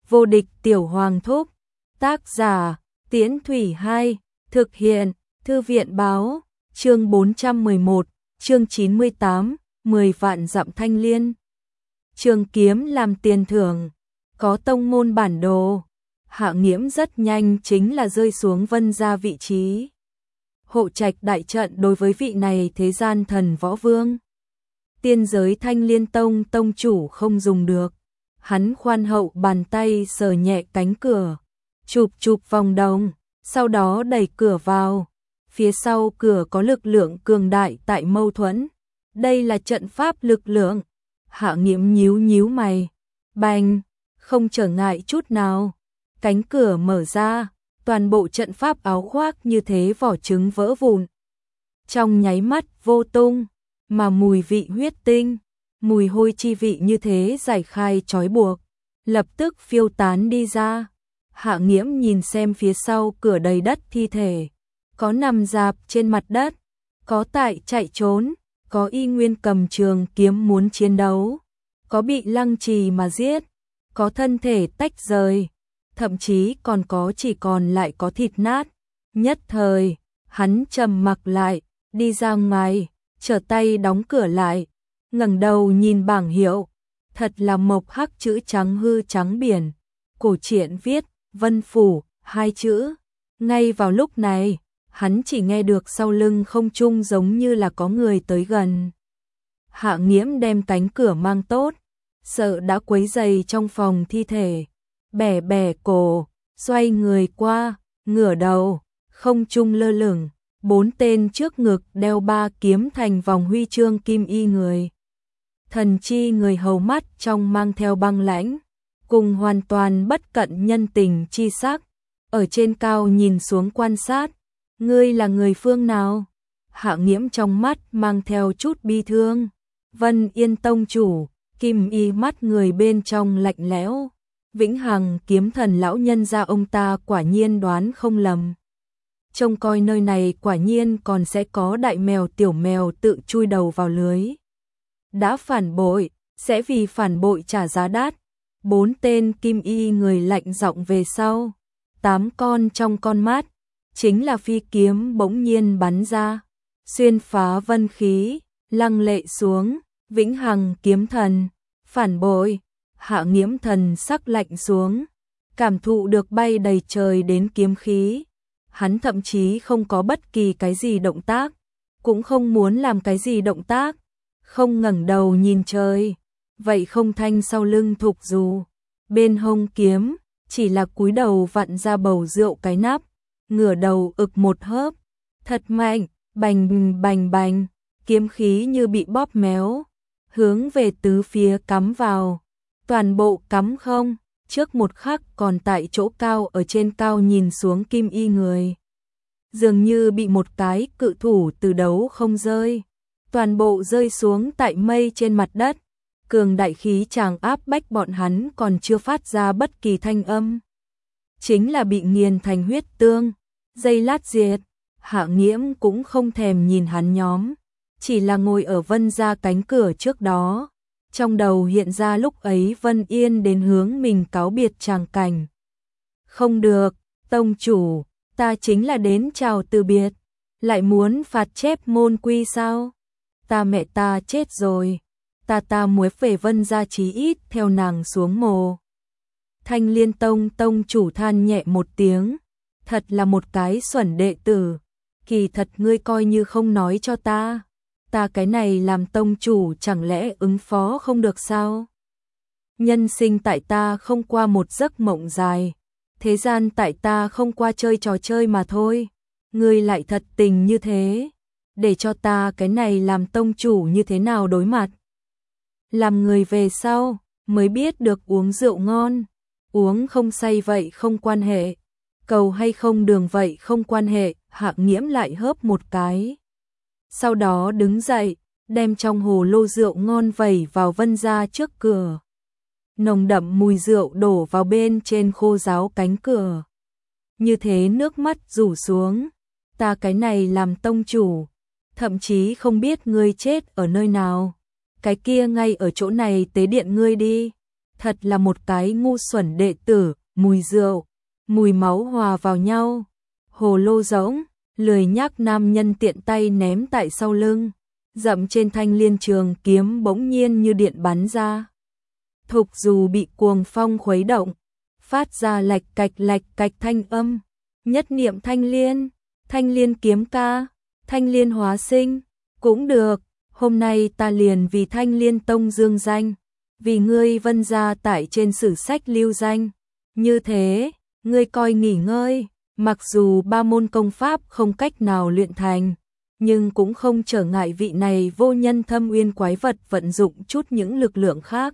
Vô địch tiểu hoàng thúc. Tác giả, Tiễn Thủy 2, thực hiện, Thư viện báo, chương 411, chương 98, 10 vạn dặm thanh liên. Trường kiếm làm tiền thưởng, có tông môn bản đồ. Hạ Nghiễm rất nhanh chính là rơi xuống Vân gia vị trí. Hộ trạch đại trận đối với vị này thế gian thần võ vương. Tiên giới Thanh Liên Tông tông chủ không dùng được. Hắn khoan hậu bàn tay sờ nhẹ cánh cửa, chụp chụp vòng đồng, sau đó đẩy cửa vào. Phía sau cửa có lực lượng cường đại tại mâu thuẫn. Đây là trận pháp lực lượng. Hạ Nghiễm nhíu nhíu mày. Bành, không trở ngại chút nào. Cánh cửa mở ra, toàn bộ trận pháp áo khoác như thế vỏ trứng vỡ vụn. Trong nháy mắt vô tung, mà mùi vị huyết tinh, mùi hôi chi vị như thế giải khai trói buộc, lập tức phiêu tán đi ra. Hạ Nghiễm nhìn xem phía sau cửa đầy đất thi thể, có nằm rạp trên mặt đất, có tại chạy trốn, có y nguyên cầm trường kiếm muốn chiến đấu, có bị lăng trì mà giết, có thân thể tách rời, thậm chí còn có chỉ còn lại có thịt nát. Nhất thời, hắn trầm mặc lại, đi ra ngoài, trở tay đóng cửa lại, ngẩng đầu nhìn bảng hiệu, thật là mộc hắc chữ trắng hư trắng biển, cổ truyện viết Vân Phủ, hai chữ. Ngay vào lúc này, hắn chỉ nghe được sau lưng không trung giống như là có người tới gần. Hạ Nghiễm đem cánh cửa mang tốt, sợ đã quấy rầy trong phòng thi thể, bẻ bẻ cổ, xoay người qua, ngửa đầu, không trung lơ lửng, 4 tên trước ngực đeo 3 kiếm thành vòng huy chương kim y người. Thần chi người hầu mắt trong mang theo băng lãnh, cùng hoàn toàn bất cận nhân tình chi sắc, ở trên cao nhìn xuống quan sát. Ngươi là người phương nào? Hạ Nghiễm trong mắt mang theo chút bi thương. Vân Yên tông chủ, kim y mắt người bên trong lạnh lẽo. Vĩnh Hằng kiếm thần lão nhân gia ông ta quả nhiên đoán không lầm. Trông coi nơi này quả nhiên còn sẽ có đại mèo tiểu mèo tự chui đầu vào lưới. Đã phản bội, sẽ vì phản bội trả giá đắt. 4 tên kim y người lạnh giọng về sau. 8 con trong con mắt, chính là phi kiếm bỗng nhiên bắn ra, xuyên phá vân khí, lăng lệ xuống. Vĩnh Hằng kiếm thần, phản bội. Hạ Nghiễm thần sắc lạnh xuống, cảm thụ được bay đầy trời đến kiếm khí. Hắn thậm chí không có bất kỳ cái gì động tác, cũng không muốn làm cái gì động tác, không ngẩng đầu nhìn trời. Vậy không thanh sau lưng thục dù, bên hông kiếm, chỉ là cúi đầu vặn ra bầu rượu cái nắp, ngửa đầu ực một hớp, thật mạnh, bành bành bành, kiếm khí như bị bóp méo, hướng về tứ phía cắm vào. Toàn bộ cắm không, trước một khắc còn tại chỗ cao ở trên cao nhìn xuống kim y người. Dường như bị một cái cự thủ từ đấu không rơi. Toàn bộ rơi xuống tại mây trên mặt đất. Cường đại khí tràng áp bách bọn hắn còn chưa phát ra bất kỳ thanh âm. Chính là bị nghiền thành huyết tương, dây lát diệt. Hạ Nghiễm cũng không thèm nhìn hắn nhóm, chỉ là ngồi ở Vân gia cánh cửa trước đó. Trong đầu hiện ra lúc ấy Vân Yên đến hướng mình cáo biệt tràng cảnh. Không được, tông chủ, ta chính là đến chào từ biệt, lại muốn phạt chép môn quy sao? Ta mẹ ta chết rồi, ta muốn về Vân gia chí ít theo nàng xuống mồ. Thanh Liên Tông tông chủ than nhẹ một tiếng, thật là một cái xuẩn đệ tử, kỳ thật ngươi coi như không nói cho ta. Ta cái này làm tông chủ chẳng lẽ ứng phó không được sao? Nhân sinh tại ta không qua một giấc mộng dài, thế gian tại ta không qua chơi trò chơi mà thôi. Ngươi lại thật tình như thế, để cho ta cái này làm tông chủ như thế nào đối mặt? Làm người về sau mới biết được uống rượu ngon, uống không say vậy không quan hệ, cầu hay không đường vậy không quan hệ. Hạ Nghiễm lại hớp một cái. Sau đó đứng dậy, đem trong hồ lô rượu ngon vẩy vào Vân gia trước cửa. Nồng đậm mùi rượu đổ vào bên trên khô ráo cánh cửa. Như thế nước mắt rủ xuống. Ta cái này làm tông chủ, thậm chí không biết ngươi chết ở nơi nào. Cái kia ngay ở chỗ này tế điện ngươi đi. thật là một cái ngu xuẩn đệ tử, mùi rượu, mùi máu hòa vào nhau. Hồ lô rỗng, lười nhác nam nhân tiện tay ném tại sau lưng, dậm trên thanh liên trường kiếm bỗng nhiên như điện bắn ra. Thục dù bị cuồng phong khuấy động, phát ra lạch cạch thanh âm, nhất niệm thanh liên kiếm ca, thanh liên hóa sinh, cũng được, hôm nay ta liền vì thanh liên tông dương danh, vì ngươi Vân gia tại trên sử sách lưu danh, như thế, ngươi coi nghỉ ngơi, mặc dù ba môn công pháp không cách nào luyện thành, nhưng cũng không trở ngại vị này vô nhân thâm uyên quái vật vận dụng chút những lực lượng khác.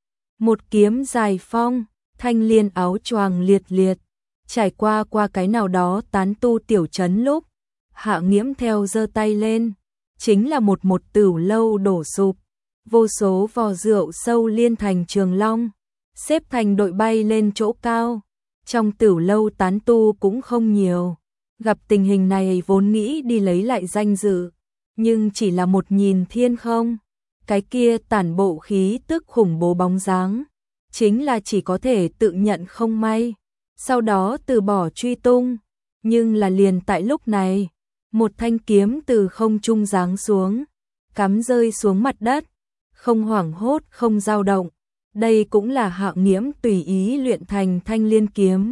Một kiếm dài phong, thanh liên áo choàng liệt liệt, trải qua cái nào đó tán tu tiểu trấn lúc, Hạ Nghiễm theo giơ tay lên, chính là một tửu lâu đổ sụp, vô số vò rượu sâu liên thành trường long, xếp thành đội bay lên chỗ cao. Trong tửu lâu tán tu cũng không nhiều, gặp tình hình này vốn nghĩ đi lấy lại danh dự, nhưng chỉ là một nhìn thiên không, cái kia tản bộ khí tức khủng bố bóng dáng, chính là chỉ có thể tự nhận không may, sau đó từ bỏ truy tung, nhưng là liền tại lúc này, một thanh kiếm từ không trung giáng xuống, cắm rơi xuống mặt đất, không hoảng hốt không dao động, đây cũng là Hạ Nghiễm tùy ý luyện thành thanh liên kiếm.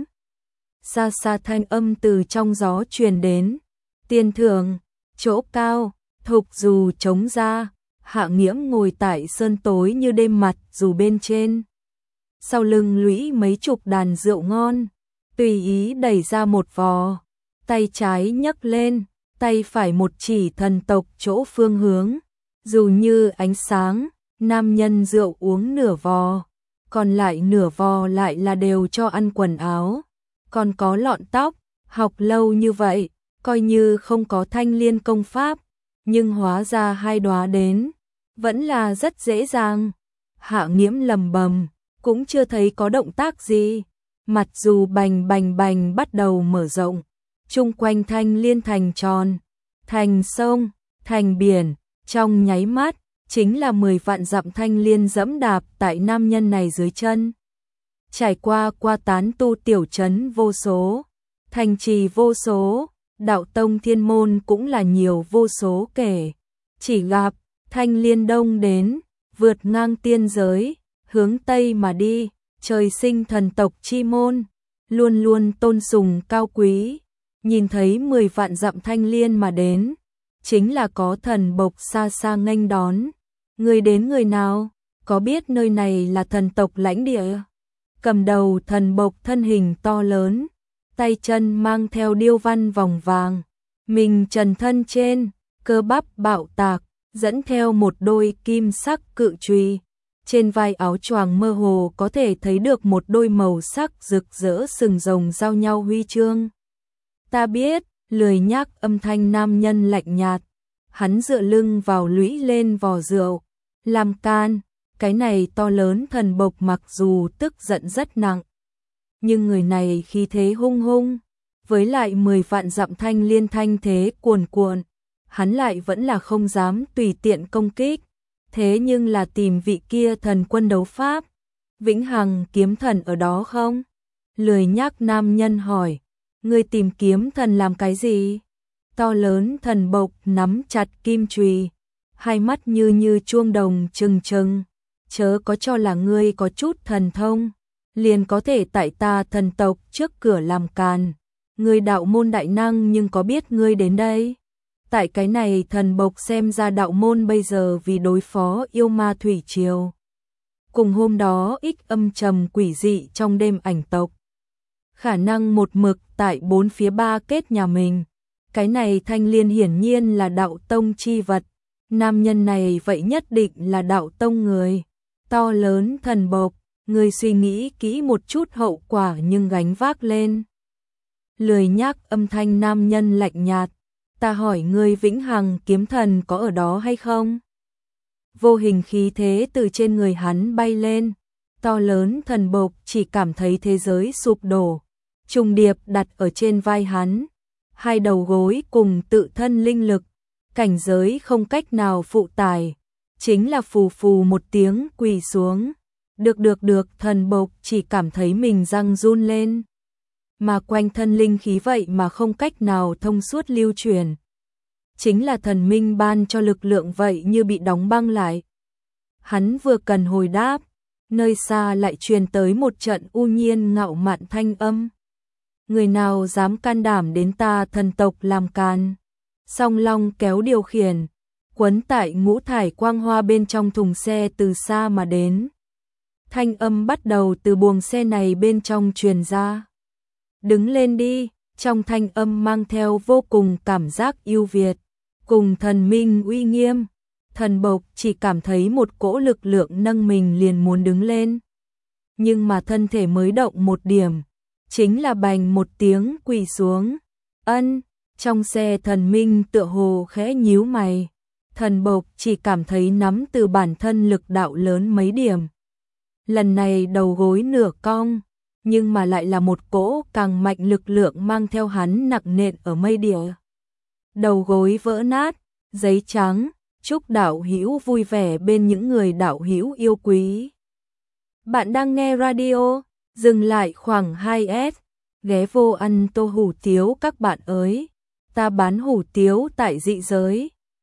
Xa xa thanh âm từ trong gió truyền đến, tiền thưởng, chỗ cao, thục dù trống ra, Hạ Nghiễm ngồi tại sơn tối như đêm mặt dù bên trên. Sau lưng lũy mấy chục đàn rượu ngon, tùy ý đẩy ra một vò, tay trái nhấc lên, tay phải một chỉ thần tộc chỗ phương hướng, dù như ánh sáng, nam nhân rượu uống nửa vò, còn lại nửa vò lại là đều cho ăn quần áo, còn có lọn tóc, học lâu như vậy, coi như không có thanh liên công pháp, nhưng hóa ra hai đóa đến, vẫn là rất dễ dàng. Hạ Nghiễm lầm bầm, cũng chưa thấy có động tác gì, mặt dù bành bắt đầu mở rộng, chung quanh thanh liên thành tròn, thành sông, thành biển, trong nháy mắt, chính là 10 vạn dặm thanh liên dẫm đạp tại nam nhân này dưới chân. Trải qua tán tu tiểu trấn vô số, thành trì vô số, đạo tông thiên môn cũng là nhiều vô số kể. Chỉ gặp, thanh liên đông đến, vượt ngang tiên giới, hướng Tây mà đi, trời sinh thần tộc chi môn, luôn luôn tôn sùng cao quý. Nhìn thấy 10 vạn dặm thanh liên mà đến, chính là có thần bộc xa xa nghênh đón. Người đến người nào, có biết nơi này là thần tộc lãnh địa? Cầm đầu thần bộc thân hình to lớn, tay chân mang theo điêu văn vòng vàng, mình trần thân trên, cơ bắp bạo tạc, dẫn theo một đôi kim sắc cự chùy. Trên vai áo choàng mơ hồ có thể thấy được một đôi màu sắc rực rỡ sừng rồng giao nhau huy chương. Ta biết, lười nhác âm thanh nam nhân lạnh nhạt, hắn dựa lưng vào lũy lên vò rượu, làm can, cái này to lớn thần bộc mặc dù tức giận rất nặng, nhưng người này khí thế hung hung, với lại 10 vạn dặm thanh liên thanh thế cuồn cuộn, hắn lại vẫn là không dám tùy tiện công kích, thế nhưng là tìm vị kia thần quân đấu pháp, Vĩnh Hằng kiếm thần ở đó không? Lười nhác nam nhân hỏi, ngươi tìm kiếm thần làm cái gì? To lớn thần bộc nắm chặt kim chùy, hai mắt như chuông đồng trừng trừng, chớ có cho là ngươi có chút thần thông, liền có thể tại ta thần tộc trước cửa làm càn. Ngươi đạo môn đại năng nhưng có biết ngươi đến đây? Tại cái này thần bộc xem ra đạo môn bây giờ vì đối phó yêu ma thủy triều. Cùng hôm đó ích âm trầm quỷ dị trong đêm ảnh tộc. Khả năng một mực tại bốn phía ba kết nhà mình. Cái này thanh liên hiển nhiên là đạo tông chi vật. Nam nhân này vậy nhất định là đạo tông người. To lớn thần bộc, người suy nghĩ kỹ một chút hậu quả nhưng gánh vác lên. Lười nhác âm thanh nam nhân lạnh nhạt. Ta hỏi ngươi Vĩnh Hằng kiếm thần có ở đó hay không? Vô hình khí thế từ trên người hắn bay lên. To lớn thần bộc chỉ cảm thấy thế giới sụp đổ. Trùng điệp đặt ở trên vai hắn. Hai đầu gối cùng tự thân linh lực. Cảnh giới không cách nào phụ tải. Chính là phù phù một tiếng quỳ xuống. Được, Thần Bộc chỉ cảm thấy mình răng run lên. Mà quanh thân linh khí vậy mà không cách nào thông suốt lưu truyền. Chính là thần minh ban cho lực lượng vậy như bị đóng băng lại. Hắn vừa cần hồi đáp, nơi xa lại truyền tới một trận u nhiên ngạo mạn thanh âm. Người nào dám can đảm đến ta thần tộc làm can? Song Long kéo điều khiển, quấn tại ngũ thải quang hoa bên trong thùng xe từ xa mà đến. Thanh âm bắt đầu từ buồng xe này bên trong truyền ra. Đứng lên đi, trong thanh âm mang theo vô cùng cảm giác yêu Việt, cùng thần minh uy nghiêm. Thần Bộc chỉ cảm thấy một cỗ lực lượng nâng mình liền muốn đứng lên. Nhưng mà thân thể mới động một điểm, chính là bành một tiếng quỳ xuống. Trong xe thần minh tựa hồ khẽ nhíu mày. Thần Bộc chỉ cảm thấy nắm từ bản thân lực đạo lớn mấy điểm. Lần này đầu gối nửa cong, nhưng mà lại là một cỗ càng mạnh lực lượng mang theo hắn nặng nện ở mây địa. Đầu gối vỡ nát, giấy trắng, chúc đạo hữu vui vẻ bên những người đạo hữu yêu quý. Bạn đang nghe radio, dừng lại khoảng 2S, ghé vô ăn tô hủ tiếu các bạn ơi. Ta bán hủ tiếu tại dị giới.